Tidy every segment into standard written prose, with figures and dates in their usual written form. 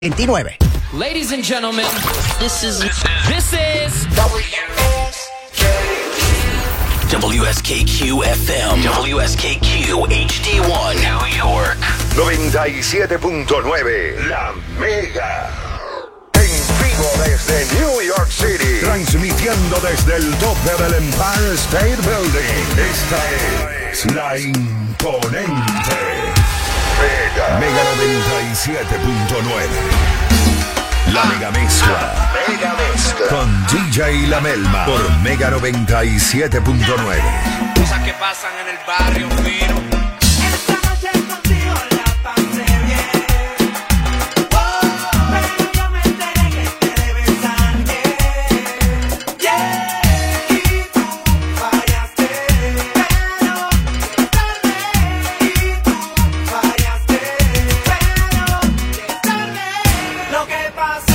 29. Ladies and gentlemen, this is WSKQ FM, WSKQ HD1, New York. 97.9, La Mega. En vivo desde New York City. Transmitiendo desde el tope del Empire State Building. Esta es la imponente Mega 97.9. La Mega Mezcla. Mega Mezcla. Con DJ La Melma por Mega 97.9. Cosas que pasan en el barrio fino. Esta noche contigo la pasé bien. Oh, pero yo me enteré que te debes a alguien. Yeah, y tú fallaste. Pero tarde. Y tú fallaste. Pero tarde. Lo que pasó.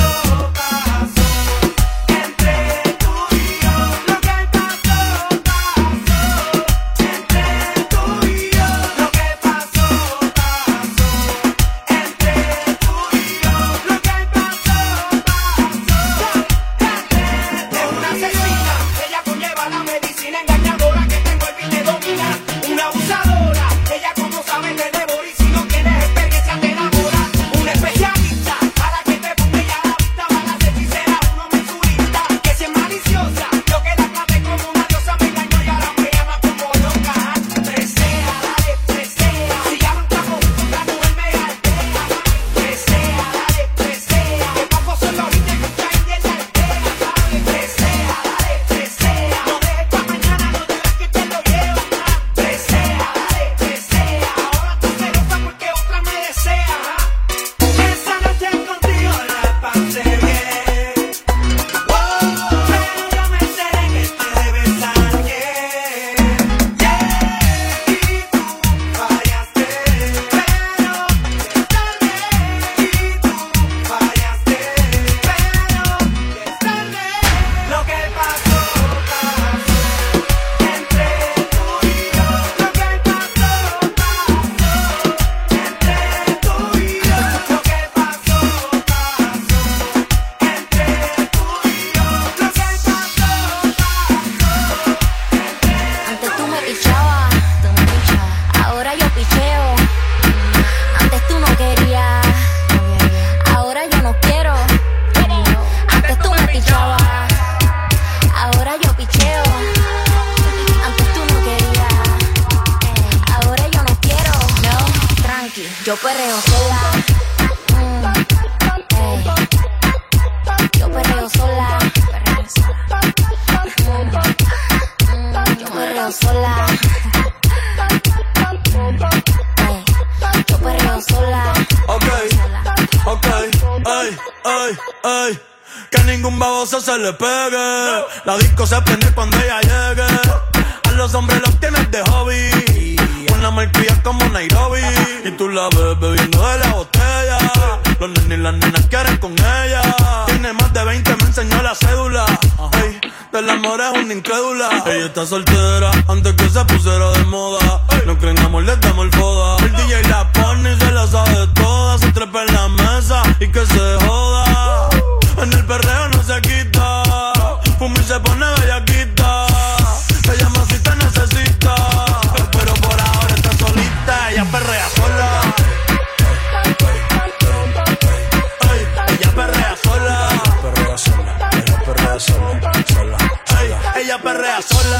Yo perreo sola. Yo perreo sola. Yo perreo sola. Yo perreo sola. Ok, ay. Que ningún baboso se le pegue. La disco se prende cuando ella llegue. A los hombres los tienes de hobby. Una malcria como Nairobi. Y tú la ves bebiendo de la botella. Los nenes y las nenas quieren con ella. Tiene más de 20, me enseñó la cédula. Ey, del amor es una incrédula. Ella está soltera antes que se pusiera de moda. No creen amor, le damos el foda. El DJ la pone y se la sabe toda. Se trepa en la mesa y que se joda. En el perreo no se quita. Fumi se pone bellaquita. Ella más si te necesita. Pero por ahora está solita. Ella perrea sola. Ella perrea sola. Ella perrea sola. Ella perrea sola.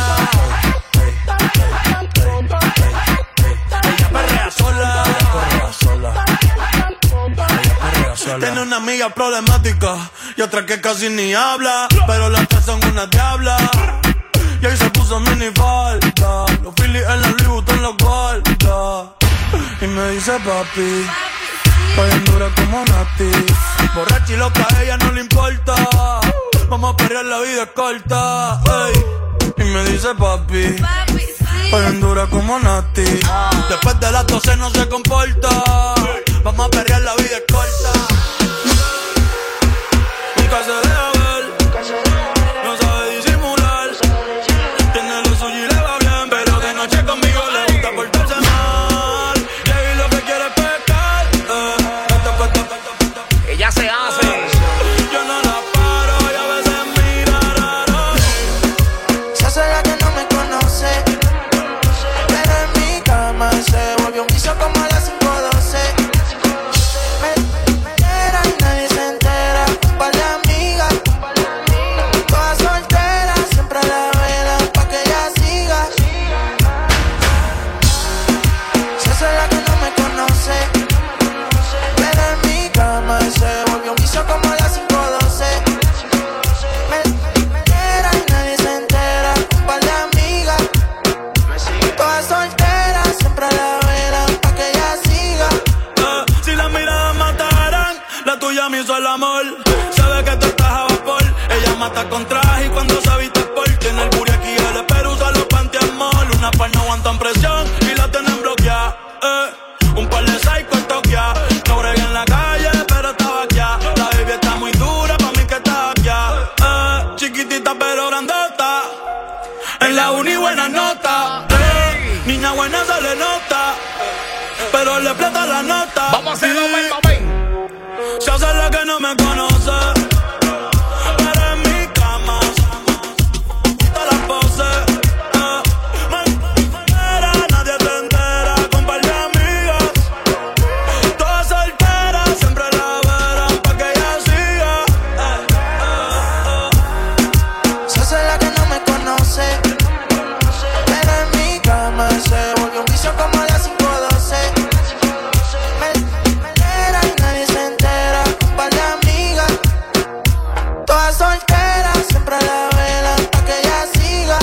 Tiene una amiga problemática y otra que casi ni habla, pero las tres son una diabla. Y ahí se puso mini falta, los Phillies en la Louis Vuitton los guarda. Y me dice papi, bien dura como Nati. Borracha y loca, a ella no le importa. Vamos a perrear, la vida es corta. Ey. Y me dice papi, bien dura como Nati. Después de las 12 no se comporta. Vamos a perrear, la vida es corta. Nunca se deja ver, no sabe disimular. Tiene lo suyo y le va bien, pero de noche conmigo le gusta portarse mal. Y lo que quiere es pecar. Ella se Miami hizo el amor. Se ve que tú estás a vapor. Ella mata con traje y cuando se viste por. Tiene el booty aquí, el espero usa los pantiamol. Una par no aguantan presión y la tienen bloqueada. Un par de psycho toquea. No bregué en la calle, pero estaba aquí. La baby está muy dura, pa' mí que está aquí. Chiquitita pero grandota. En la uni buena nota. Niña buena se le nota, pero le plata la nota. Vamos a hacerlo, ven. Se hace la que no me conoce, pero en mi cama todas las poses. Manera, nadie te entera, con par de amigas. Todas solteras, siempre la verán pa' que ella siga. Se hace la que no me conoce, pero en mi cama se volvió un vicio como a las 5:12. Melera y nadie se entera, un par de amigas. Todas solteras, siempre la velan pa' que ella siga.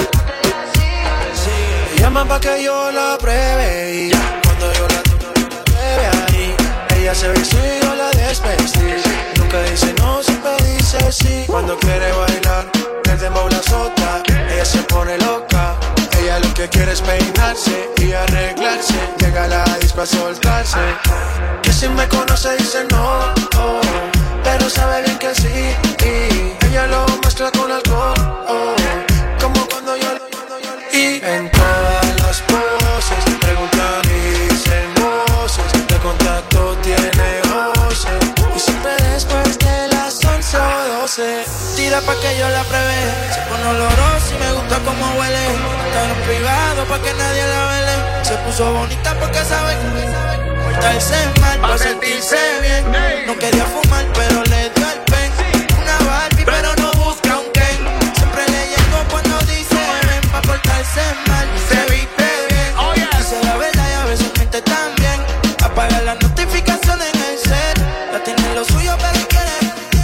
Llaman pa' que yo la pruebe y cuando yo la pruebe ahí, ella se viste y yo la desvestí. Nunca dice no, siempre dice sí. Cuando quiere bailar, el dembow la azota. Ella se pone loca. Ella lo que quiere es peinarse y arreglarse. Llega a la disco a soltarse. Que si me conoce dice no, oh, pero sabe bien que sí. Y ella lo mezcla con alcohol, oh, como cuando yo y en todas las poses preguntan y dicen voces. De contacto tiene voces. Y siempre después de las 11 o 12 tira pa' que yo la pruebe. Se pone olorosa y me gusta cómo huele. Está en privado pa' que nadie la vele. Se puso bonita porque sabe portarse mal pa' sentirse bien. No quería fumar pero le dio el pen. Una Barbie pero no busca un Ken. Siempre le llego cuando dice ven pa' portarse mal. Se viste bien, dice la verdad y a veces miente también. Apaga las notificaciones en el cel. Ya tiene lo suyo pero quiere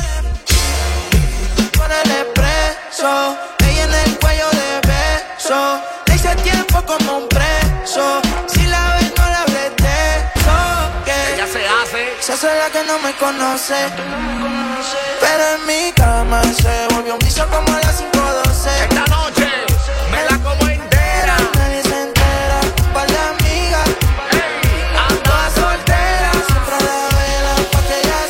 con el expreso. Ella en el cuello de beso. Le hice tiempo como un preso. Si la ves no la hables de eso. Que Ella se hace. se hace la que no me conoce, pero en mi cama se volvió un vicio como a las 5:12. Esta noche me la como entera. Nadie se entera, un par de amigas. Todas solteras, siempre la velan pa' que ella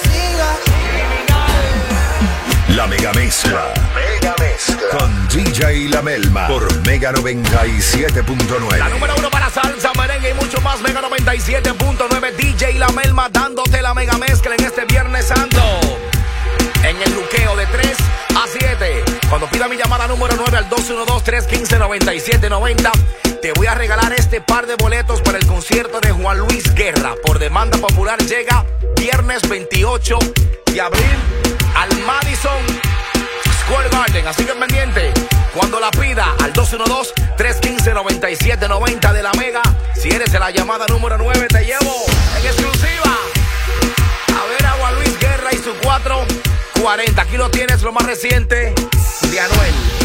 siga. La Mega Mezcla. Con DJ La Melma por Mega 97.9. La número 1 para salsa, merengue y mucho más. Mega 97.9. DJ La Melma dándote la mega mezcla en este Viernes Santo. En el luqueo de 3 a 7. Cuando pida mi llamada número 9 al 212-315-9790, te voy a regalar este par de boletos para el concierto de Juan Luis Guerra. Por demanda popular llega viernes 28 de abril al Madison Square Garden. Así que pendiente, cuando la pida al 212-315-9790 de la Mega. Si eres de la llamada número 9, te llevo en exclusiva a ver a Juan Luis Guerra y su 440. Aquí lo tienes, lo más reciente de Anuel.